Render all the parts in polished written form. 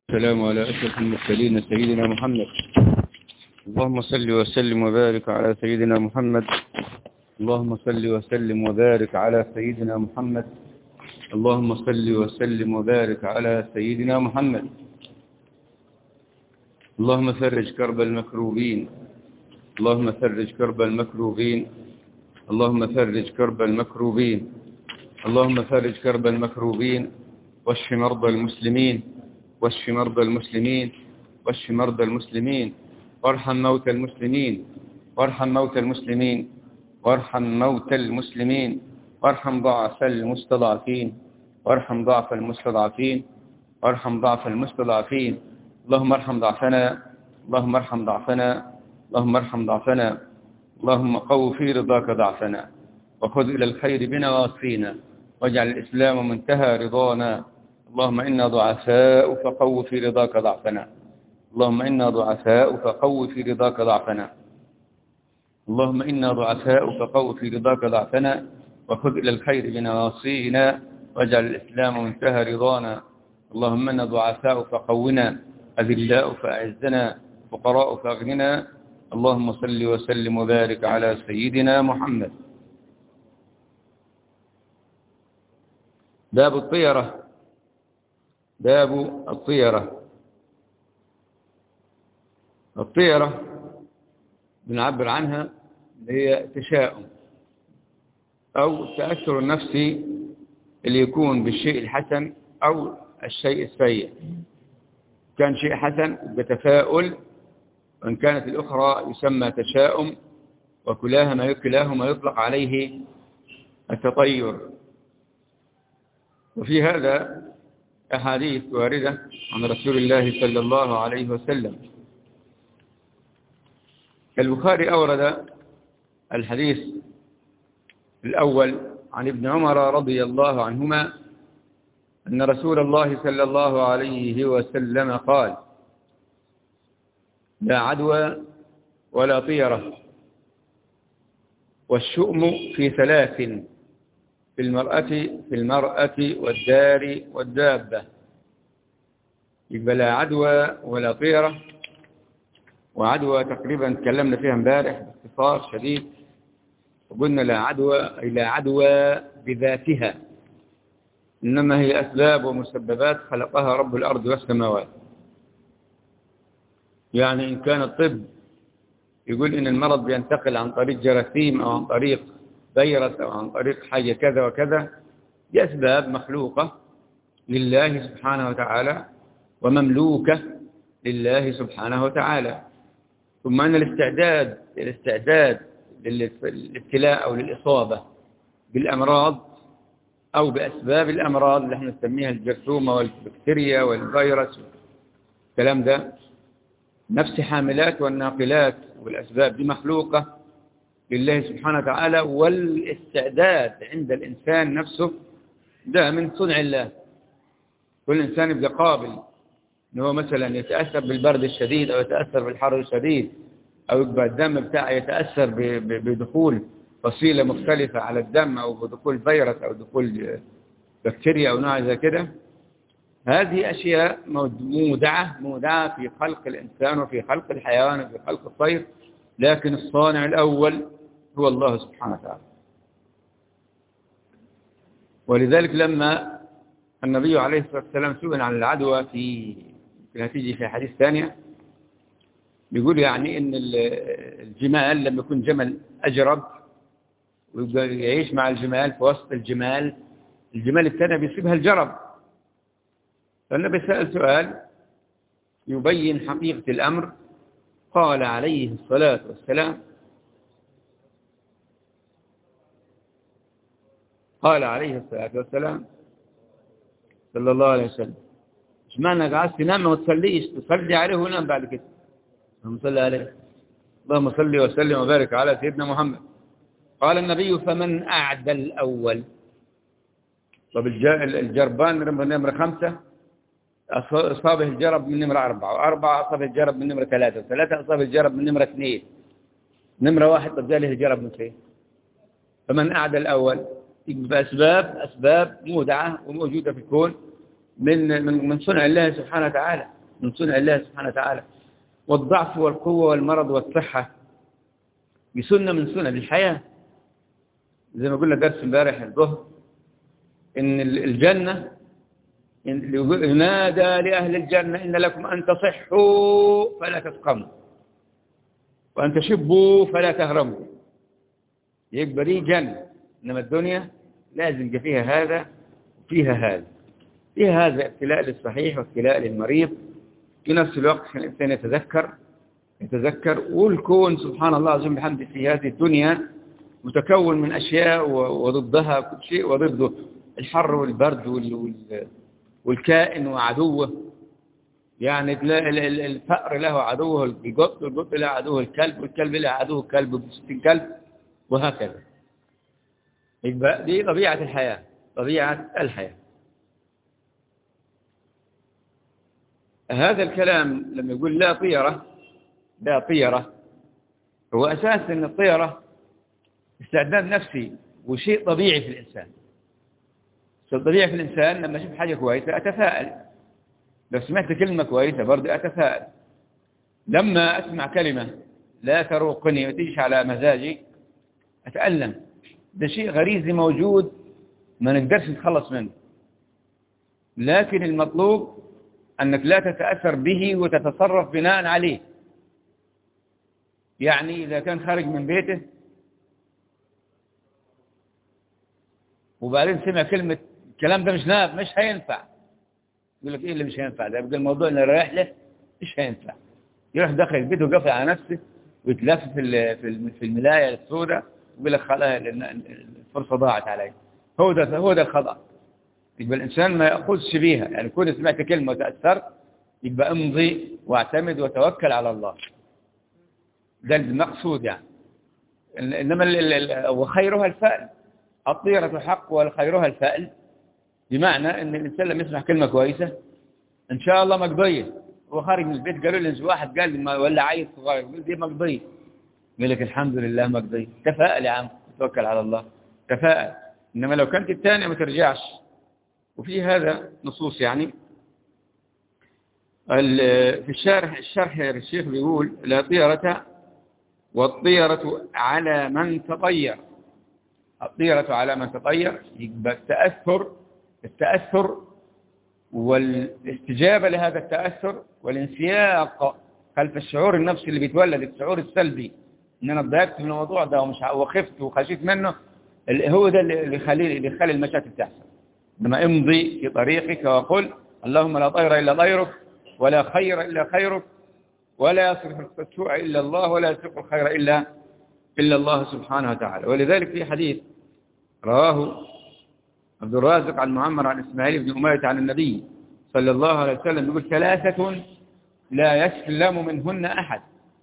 السلام على أشرف المرسلين سيدنا محمد. اللهم صل وسلم وبارك على سيدنا محمد. اللهم صل وسلم وبارك على سيدنا محمد. اللهم صل وسلم وبارك على سيدنا محمد. اللهم فرج كرب المكروبين. اللهم فرج كرب المكروبين. اللهم فرج كرب المكروبين. اللهم فرج كرب المكروبين واشف مرضى المسلمين. واشف مرضى المسلمين. واشف مرضى المسلمين وارحم موتى المسلمين. وارحم موتى المسلمين. وارحم موتى المسلمين وارحم ضعف المستضعفين. وارحم ضعف المستضعفين. وارحم ضعف المستضعفين. اللهم ارحم ضعفنا. اللهم ارحم ضعفنا. اللهم ارحم ضعفنا. اللهم قو في رضاك ضعفنا وخذ إلى الخير بنا واصفينا واجعل الإسلام منتهى رضانا. اللهم إنا ضعفاء فقو في رضاك ضعفنا. اللهم إنا ضعفاء فقو في رضاك ضعفنا. اللهم إنا ضعفاء فقو في رضاك ضعفنا وخذ إلى الخير بنواصينا واجعل الإسلام منتهى رضانا. اللهم إنا ضعفاء فقونا أذلاء فأعزنا فقراء فأغننا. اللهم صل وسلم وبارك على سيدنا محمد. باب الطيرة. باب الطيرة. الطيرة بنعبر عنها هي تشاؤم أو التأثر النفسي اللي يكون بالشيء الحسن أو الشيء السيء. كان شيء حسن بتفاؤل، وإن كانت الأخرى يسمى تشاؤم، وكلاهما يطلق عليه التطير. وفي هذا أحاديث واردة عن رسول الله صلى الله عليه وسلم. البخاري أورد الحديث الأول عن ابن عمر رضي الله عنهما أن رسول الله صلى الله عليه وسلم قال: لا عدوى ولا طيرة، والشؤم في ثلاث: في المرأة والدار والدابة. يبقى لا عدوى ولا طيرة. وعدوى تقريبا تكلمنا فيها امبارح باختصار شديد، وقلنا لا عدوى بذاتها، إنما هي أسباب ومسببات خلقها رب الأرض والسماوات. يعني إن كان الطب يقول إن المرض بينتقل عن طريق جراثيم أو عن طريق فيروس أو عن طريق حاجة كذا وكذا، دي أسباب مخلوقة لله سبحانه وتعالى ومملوكة لله سبحانه وتعالى. ثم أن الاستعداد للابتلاء أو للإصابة بالأمراض أو بأسباب الأمراض اللي احنا نسميها الجرثومة والبكتيريا والفيروس، الكلام ده نفس حاملات والناقلات والأسباب دي مخلوقة لله سبحانه وتعالى. والاستعداد عند الإنسان نفسه ده من صنع الله. كل إنسان يبقى قابل إن هو مثلا يتأثر بالبرد الشديد أو يتأثر بالحر الشديد، أو يبقى الدم بتاعه يتأثر بدخول فصيلة مختلفة على الدم، أو بدخول فيروس أو دخول بكتيريا أو نوع زي كده. هذه أشياء مودعة في خلق الإنسان وفي خلق الحيوان وفي خلق الطير، لكن الصانع الأول هو الله سبحانه وتعالى. ولذلك لما النبي عليه الصلاة والسلام سئل عن العدوى في هتيجي في حديث ثانية، بيقول يعني إن الجمال لما يكون جمل أجرب ويبقى يعيش مع الجمال في وسط الجمال الثاني بيصيبها الجرب. فالنبي سأل سؤال يبين حقيقة الأمر، قال عليه الصلاة والسلام صلى الله عليه وسلم: مش معنى قاعد تنام وما تصليش، تصلي عليه ونام بعد كده. اللهم صل عليه. اللهم صل وسلم وبارك على سيدنا محمد. قال النبي: فمن أعدى الأول. طب الجربان من نمرة 5 أصابه الجرب من نمرة 4، و4 أصابه الجرب من نمرة 3، و3 أصابه الجرب من نمرة 2، نمرة 1 طب جاله الجرب من فين؟ فمن أعدى الأول. بأسباب مودعة وموجودة في الكون من صنع الله سبحانه وتعالى. من صنع الله سبحانه وتعالى. والضعف والقوة والمرض والصحة بسنة من سنن الحياة. زي ما قلنا درس امبارح الظهر إن الجنة ينادى لأهل الجنة إن لكم أن تصحوا فلا تسقموا وأن تشبوا فلا تهرموا. يبقى دي جنة. إنما الدنيا لازم يبقى فيها هذا وفيها هذا، فيها هذا ابتلاء للصحيح وابتلاء للمريض، في نفس الوقت الإنسان يتذكر. والكون سبحان الله عز وجل بحمده في هذه الدنيا متكون من أشياء وضدها كل شيء، وضده الحر والبرد والكائن وعدوه. يعني الفأر له عدوه القط، والقط له عدوه الكلب، والكلب له عدوه الكلب ب60 كلب، وهكذا. يبقى دي طبيعة الحياة، طبيعة الحياة. هذا الكلام لما يقول لا طيرة، هو أساس أن الطيرة استعداد نفسي وشيء طبيعي في الإنسان. شيء طبيعي في الإنسان لما أشوف حاجة كويسة أتفائل، لو سمعت كلمة كويسة برضه أتفائل، لما أسمع كلمة لا تروقني وتجيش على مزاجي أتألم. ده شيء غريزي موجود ما نقدرش نتخلص منه، لكن المطلوب أنك لا تتأثر به وتتصرف بناء عليه. يعني إذا كان خارج من بيته وبعدين سمع كلمة الكلام ده مش هينفع، يقول لك إيه اللي مش هينفع ده؟ يبقى الموضوع اللي رايح له مش هينفع. يروح داخل البيت وقفل على نفسه ويتلف في الملاية السوداء ويقول لك خلاص الفرصة ضاعت علي. هو ده الخطأ. يبقى الإنسان ما يأخذش بيها، يعني كون سمعت كلمة وتأثرت يبقى امضي واعتمد وتوكل على الله. ده المقصود يعني. إنما وخيرها الفأل، الطيرة حق وخيرها الفأل، بمعنى أن الإنسان لما يسمع كلمة كويسة إن شاء الله مقضية. هو خارج من البيت قالوا لي واحد قال لي ولا عيل صغير يقول دي مقضية، يقول لك الحمد لله مقضية. تفائل يا عم، توكل على الله، تفائل. إنما لو كانت الثانية ما ترجعش. وفي هذا نصوص يعني. في الشرح الشيخ بيقول لا طيرة، والطيرة على من تطير. الطيرة على من تطير يبقى التأثر والاستجابة لهذا التأثر والانسياق خلف الشعور النفسي اللي بيتولد، الشعور السلبي ان انا اتضايقت من الموضوع ده وخفت وخشيت منه، هو ده اللي يخلي المشاكل تحصل. لما امضي في طريقك وقل اللهم لا طير الا طيرك ولا خير الا خيرك ولا يصرف السوء الا الله ولا يسوق الخير الا الله سبحانه وتعالى. ولذلك في حديث رواه عبد الرازق عن معمر عن إسماعيل بن أمية عن النبي صلى الله عليه وسلم يقول 3 لا يسلم منهن أحد: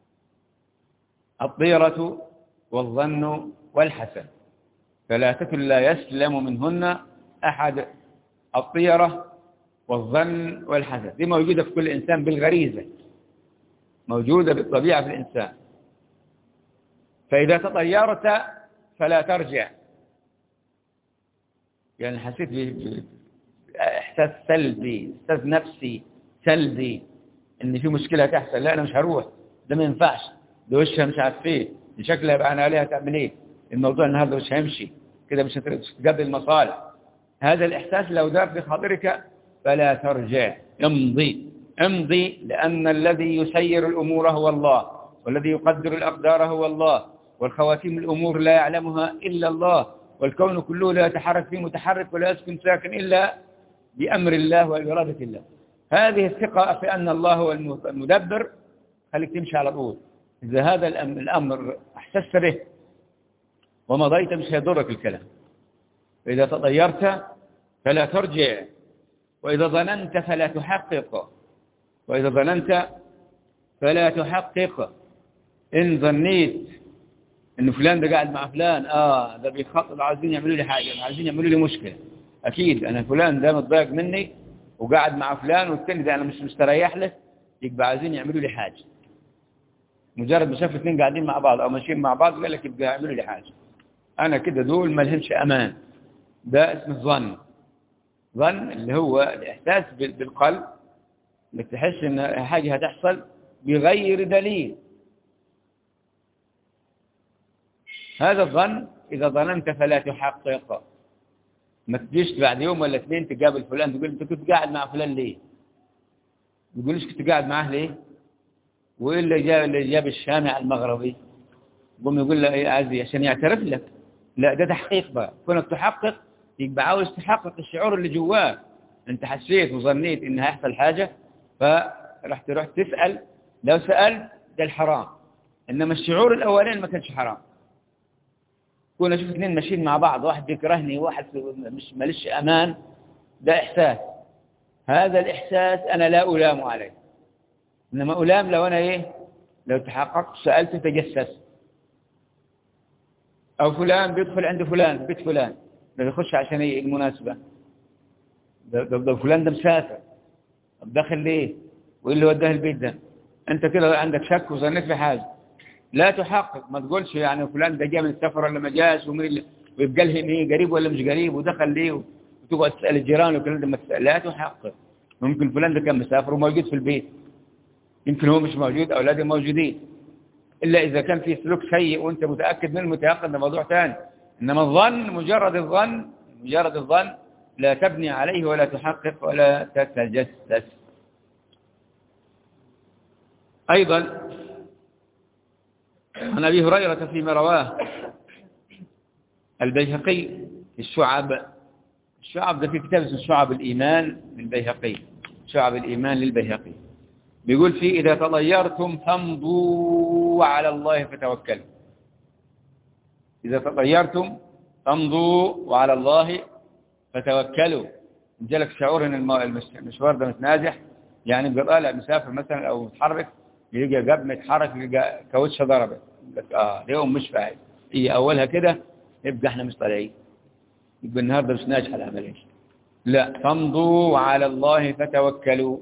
الطيرة والظن والحسد. 3 لا يسلم منهن أحد: الطيرة والظن والحسد. دي موجودة في كل إنسان بالغريزة، موجودة بالطبيعة في الإنسان. فإذا تطيرت فلا ترجع، يعني حسيت بإحساس سلبي، إحساس نفسي سلبي إن في مشكلة تحصل، لا أنا مش هروح، ده ما ينفعش، ده وشها مش عارف ايه، دي شكلها يبقى أنا عليها تعمل ايه، الموضوع النهارده مش هيمشي كده، مش هتقضي المصالح. هذا الإحساس لو دار في خاطرك فلا ترجع، امضي، لأن الذي يسير الأمور هو الله، والذي يقدر الأقدار هو الله، والخواتيم الأمور لا يعلمها إلا الله، والكون كله لا يتحرك فيه متحرك ولا يسكن ساكن إلا بأمر الله وإرادة الله. هذه الثقة في أن الله هو المدبر خليك تمشي على طول. إذا هذا الأمر أحسست به ومضيت مش هيضرك الكلام. فإذا تطيرت فلا ترجع، وإذا ظننت فلا تحقق، وإذا ظننت فلا تحقق. إن ظنيت إن فلان ده قاعد مع فلان ده بيخطط، عايزين يعملوا لي حاجة، عايزين يعملوا لي مشكلة، أكيد أنا فلان ده متضايق مني وقاعد مع فلان والثاني ده أنا مش مستريح له، يبقى عايزين يعملوا لي حاجة. مجرد ما شاف 2 قاعدين مع بعض أو ماشيين مع بعض قال لك يبقى يعملوا لي حاجة، أنا كده دول ما لهمش أمان. ده اسمه الظن. ظن اللي هو الإحساس بالقلب انك تحس ان حاجة هتحصل بغير دليل. هذا الظن إذا ظننت فلا تحقق. ما تجيش بعد يوم ولا اثنين تقابل فلان تقول انت كنت قاعد مع فلان ليه؟ يقول ليش كنت قاعد معاه ليه؟ وايه اللي جاب الشامع المغربي؟ قوم يقول له ايه عزيز عشان يعترف لك. لا ده تحقيق بقى، كونك تحقق يبقى عاوز تحقق الشعور اللي جواك. انت حسيت وظنيت ان هيحصل حاجة فرح تروح تسأل. لو سألت ده الحرام، انما الشعور الاولاني ما كانش حرام. كنا اشوف اثنين ماشيين مع بعض، واحد بيكرهني وواحد مش ماليش امان، ده احساس. هذا الاحساس انا لا الام عليه، انما الام لو انا ايه، لو تحققت سألت تجسس. او فلان بيدخل عند فلان في بيت فلان، ده يخش عشان ايه المناسبة؟ ده فلان ده مسافر، طب داخل ليه؟ وايه اللي وداه البيت ده؟ انت كده عندك شك وظنيت في حاجة. لا تحقق، ما تقولش يعني فلان ده جاء من السفر ولا ما جاش، ويبقى لهم ايه قريب ولا مش قريب ودخل ليه، وتقعد تسأل الجيران والكلام ده. لا تحقق. ممكن فلان ده كان مسافر وموجود في البيت، يمكن هو مش موجود، اولاده موجودين. الا اذا كان في سلوك سيء وانت متاكد منه متيقن، ده موضوع ثاني. انما الظن، مجرد الظن لا تبني عليه ولا تحقق ولا تتجسس. ايضا عن أبي هريرة فيما رواه البيهقي في الشعب ده، في كتاب اسمه شعب الإيمان للبيهقي، شعب الإيمان للبيهقي، بيقول فيه إذا تطيرتم فامضوا على الله فتوكلوا. إذا تطيرتم فامضوا وعلى الله فتوكلوا. جالك شعور ان المشوار ده متنازح، يعني بيبقى طالع مسافر مثلا او متحرك، يلقى قبل ما يتحرك يلقى كاوتشه ضربت، يقول اليوم مش فاعل، هي اولها كده يبقى احنا مش طالعين، يبقى النهارده مش ناجحه العمليه. لا، فامضوا على الله فتوكلوا.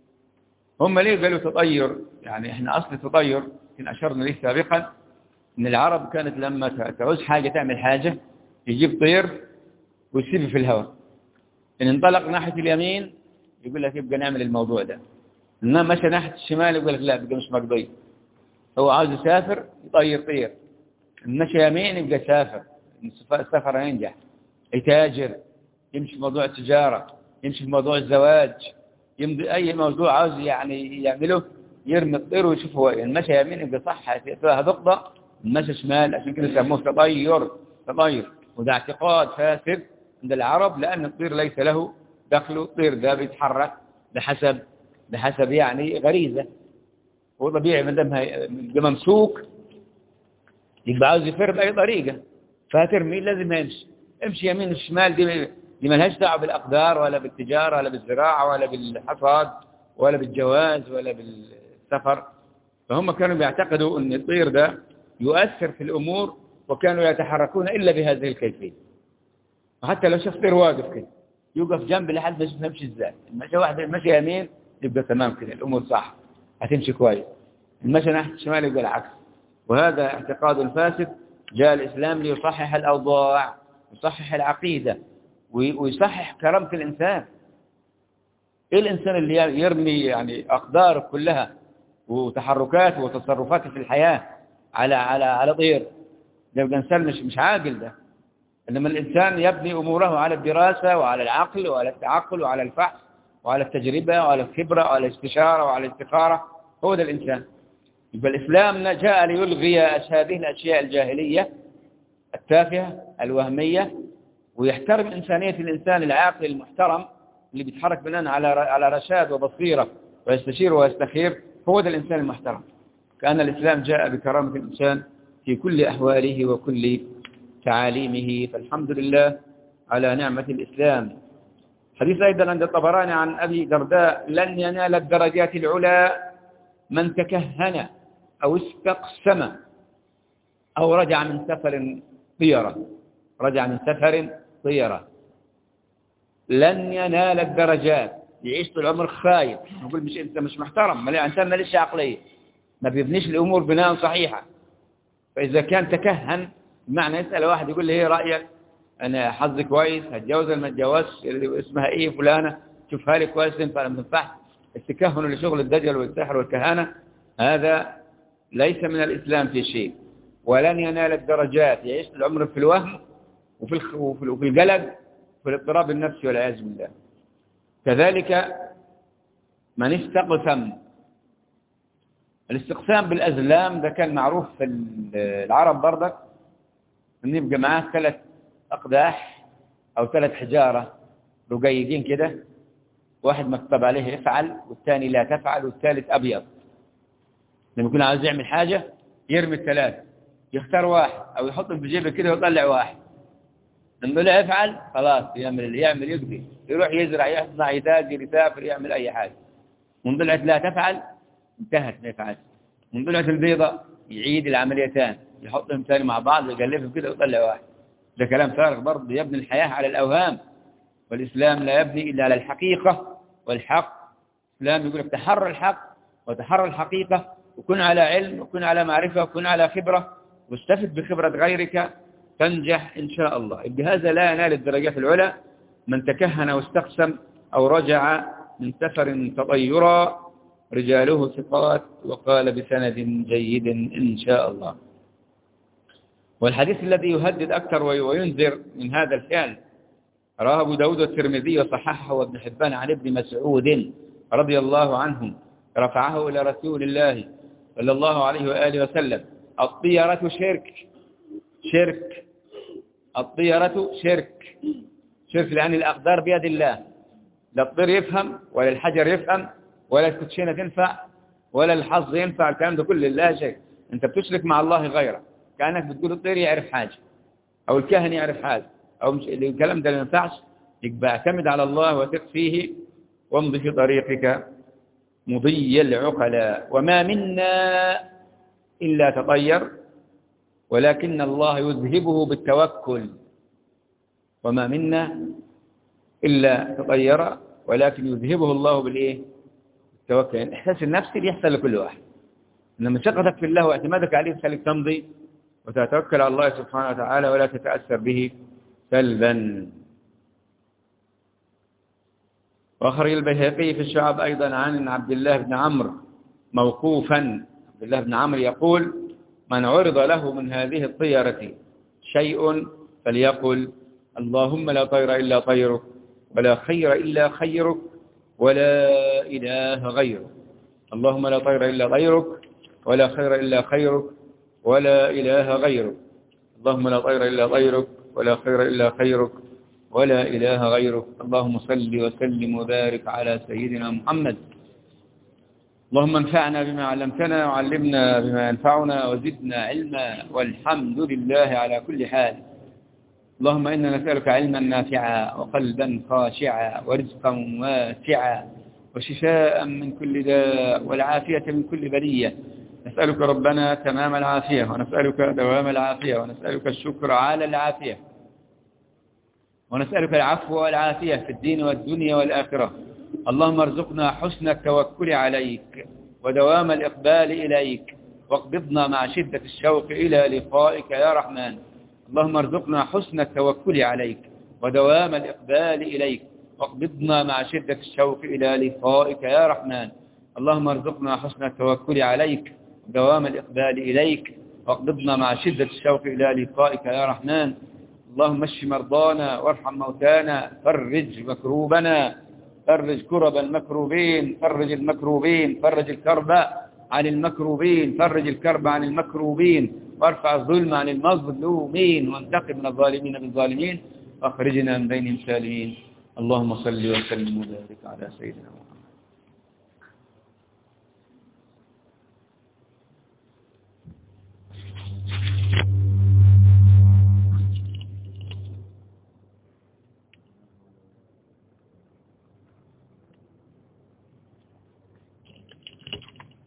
هم ليه قالوا تطير؟ يعني احنا اصل تطير كنا اشرنا ليه سابقا ان العرب كانت لما تعوز حاجه تعمل حاجه يجيب طير ويسيبه في الهواء، إن انطلق ناحية اليمين يقول لك يبقى نعمل الموضوع ده، إنما مشى ناحية الشمال يقول لك لا يبقى مش مقضي. هو عاوز يسافر يطير، مشى يمين يبقى سافر، السفر ينجح، يتاجر، يمشي في موضوع التجارة، يمشي في موضوع الزواج، يمضي أي موضوع عاوز يعني يعمله، يرمي الطير ويشوف هو مشى يمين يبقى صح فيها نقطة، مشى شمال. عشان كده سموه تطير. وده اعتقاد فاسد عند العرب، لأن الطير ليس له دخله، الطير ده بيتحرك بحسب يعني غريزة، هو طبيعي ما دام ده ممسوك يبقى عاوز يفر بأي طريقة، فهترمي لازم امشي يمين وشمال. دي ملهاش دعوه بالأقدار ولا بالتجارة ولا بالزراعة ولا بالحصاد ولا بالجواز ولا بالسفر. فهم كانوا بيعتقدوا أن الطير ده يؤثر في الأمور، وكانوا يتحركون إلا بهذه الكيفية. وحتى لو شفت طير واقف كده يوقف جنب لحد ما يشوف نمشي ازاي. المشي واحد مشي يمين يبقى تمام كده الأمور صح، هتمشي كويس. المشي ناحية الشمال يبقى العكس. وهذا اعتقاد فاسد. جاء الإسلام ليصحح الأوضاع، يصحح العقيدة، ويصحح كرامة الإنسان. إيه الإنسان اللي يرمي يعني أقداره كلها وتحركاته وتصرفاته في الحياة على طير؟ ده يبقى إنسان مش عاقل ده. إنما الإنسان يبني أموره على الدراسة وعلى العقل وعلى التعقل وعلى الفحص وعلى التجربة وعلى الخبرة وعلى الاستشارة وعلى الاستخارة. هو ده الإنسان. يبقى الإسلام جاء ليلغي هذه الأشياء الجاهلية التافهة الوهمية، ويحترم إنسانية الإنسان العاقل المحترم اللي بيتحرك بناء على رشاد وبصيرة ويستشير ويستخير. هو ده الإنسان المحترم. كأن الإسلام جاء بكرامة الإنسان في كل أحواله وكل تعاليمه. فالحمد لله على نعمة الإسلام. حديث أيضا عند الطبراني عن أبي درداء: لن ينال الدرجات العلى من تكهن أو استقسم أو رجع من سفر طيرة. لن ينال الدرجات، يعيش طول العمر خايف. نقول أنت مش محترم، الإنسان ماليش عقلية، ما بيبنيش الأمور بناء صحيحة. فإذا كان تكهن بمعنى يسأل واحد يقول له ايه رأيك، أنا حظي كويس هتجوز ولا ما اتجوزش، اسمها إيه فلانة، شوفها لي كويس تنفع ولا ما تنفعش. التكهن لشغل الدجل والسحر والكهانة هذا ليس من الإسلام في شيء، ولن ينال الدرجات، يعيش العمر في الوهم وفي القلق وفي الاضطراب النفسي والعياذ بالله. كذلك من استقسم، الاستقسام بالأزلام ده كان معروف في العرب برضك، ان يبقى معاه 3 أقداح أو 3 حجارة رقيقين كده، واحد مكتوب عليه افعل والثاني لا تفعل والثالث أبيض. لما يكون عاوز يعمل حاجة يرمي ال3، يختار واحد أو يحطهم في جيبه كده ويطلع واحد. لما له افعل خلاص يعمل يقضي، يروح يزرع يصنع يتاجر يسافر يعمل أي حاجة. من طلعت لا تفعل انتهت ما يفعل. من طلعت البيضة يعيد العمليتان، يحطهم ثاني مع بعض ويقلبهم كده ويطلع واحد. ده كلام فارغ برضه، يبني الحياة على الأوهام، والإسلام لا يبني إلا على الحقيقة والحق. الإسلام يقول لك تحرى الحق وتحرى الحقيقة، وكن على علم وكن على معرفة وكن على خبرة، واستفد بخبرة غيرك تنجح إن شاء الله. بهذا لا ينال الدرجات العلى من تكهن واستقسم أو رجع من سفر تطيرا رجاله ثقات، وقال بسند جيد إن شاء الله. والحديث الذي يهدد أكثر وينذر من هذا الفعل رواه أبو داود والترمذي وصححه وابن حبان عن ابن مسعود رضي الله عنه رفعه إلى رسول الله صلى الله عليه وآله وسلم: الطيرة شرك، الطيرة شرك، لأن الأقدار بيد الله، لا الطير يفهم ولا الحجر يفهم ولا الكوتشينة تنفع ولا الحظ ينفع، الكلام ده كله لا شيء. أنت بتشرك مع الله غيره، كأنك بتقول الطير يعرف حاجة أو الكاهن يعرف حاجة أو مش الكلام ده ما ينفعش. يبقى اعتمد على الله وثق فيه وامضي في طريقك مضي العقلاء. وما منا إلا تطير ولكن الله يذهبه بالتوكل. وما منا إلا تطير ولكن يذهبه الله بالإيه؟ بالتوكل. يعني الإحساس النفسي بيحصل لكل واحد، إنما ثقتك في الله واعتمادك عليه تخليك تمضي وتتوكل على الله سبحانه وتعالى ولا تتأثر به سلبا. وأخرج البيهقي في الشعب أيضا عن عبد الله بن عمرو موقوفا، عبد الله بن عمرو يقول: من عرض له من هذه الطيرة شيء فليقل: اللهم لا طير إلا طيرك ولا خير إلا خيرك ولا إله غيرك. اللهم لا طير إلا طيرك ولا خير إلا خيرك ولا إله غيرك. اللهم لا طير إلا طيرك ولا خير إلا خيرك ولا إله غيرك. اللهم صل وسلم وبارك على سيدنا محمد. اللهم انفعنا بما علمتنا وعلمنا بما ينفعنا وزدنا علما، والحمد لله على كل حال. اللهم إنا نسألك علما نافعا وقلبا خاشعا ورزقا واسعا وشفاء من كل داء والعافية من كل بلية. نسألك ربنا تمام العافية، ونسألك دوام العافية، ونسألك الشكر على العافية، ونسألك العفو والعافية في الدين والدنيا والآخرة. اللهم ارزقنا حسن التوكل عليك ودوام الإقبال إليك، واقبضنا مع شدة الشوق إلى لقائك يا رحمن. اللهم ارزقنا حسن التوكل عليك ودوام الإقبال إليك، واقبضنا مع شدة الشوق إلى لقائك يا رحمن. اللهم ارزقنا حسن التوكل عليك ودوام الإقبال إليك، واقبضنا مع شدة الشوق إلى لقائك يا رحمن. اللهم اشف مرضانا وارحم موتانا، فرج مكروبنا، فرج كرب المكروبين، فرج المكروبين، فرج الكرب عن المكروبين، فرج الكرب عن المكروبين، وارفع الظلم عن المظلومين، وانتقم من الظالمين بالظالمين، واخرجنا من بينهم سالمين. اللهم صل وسلم وبارك على سيدنا محمد.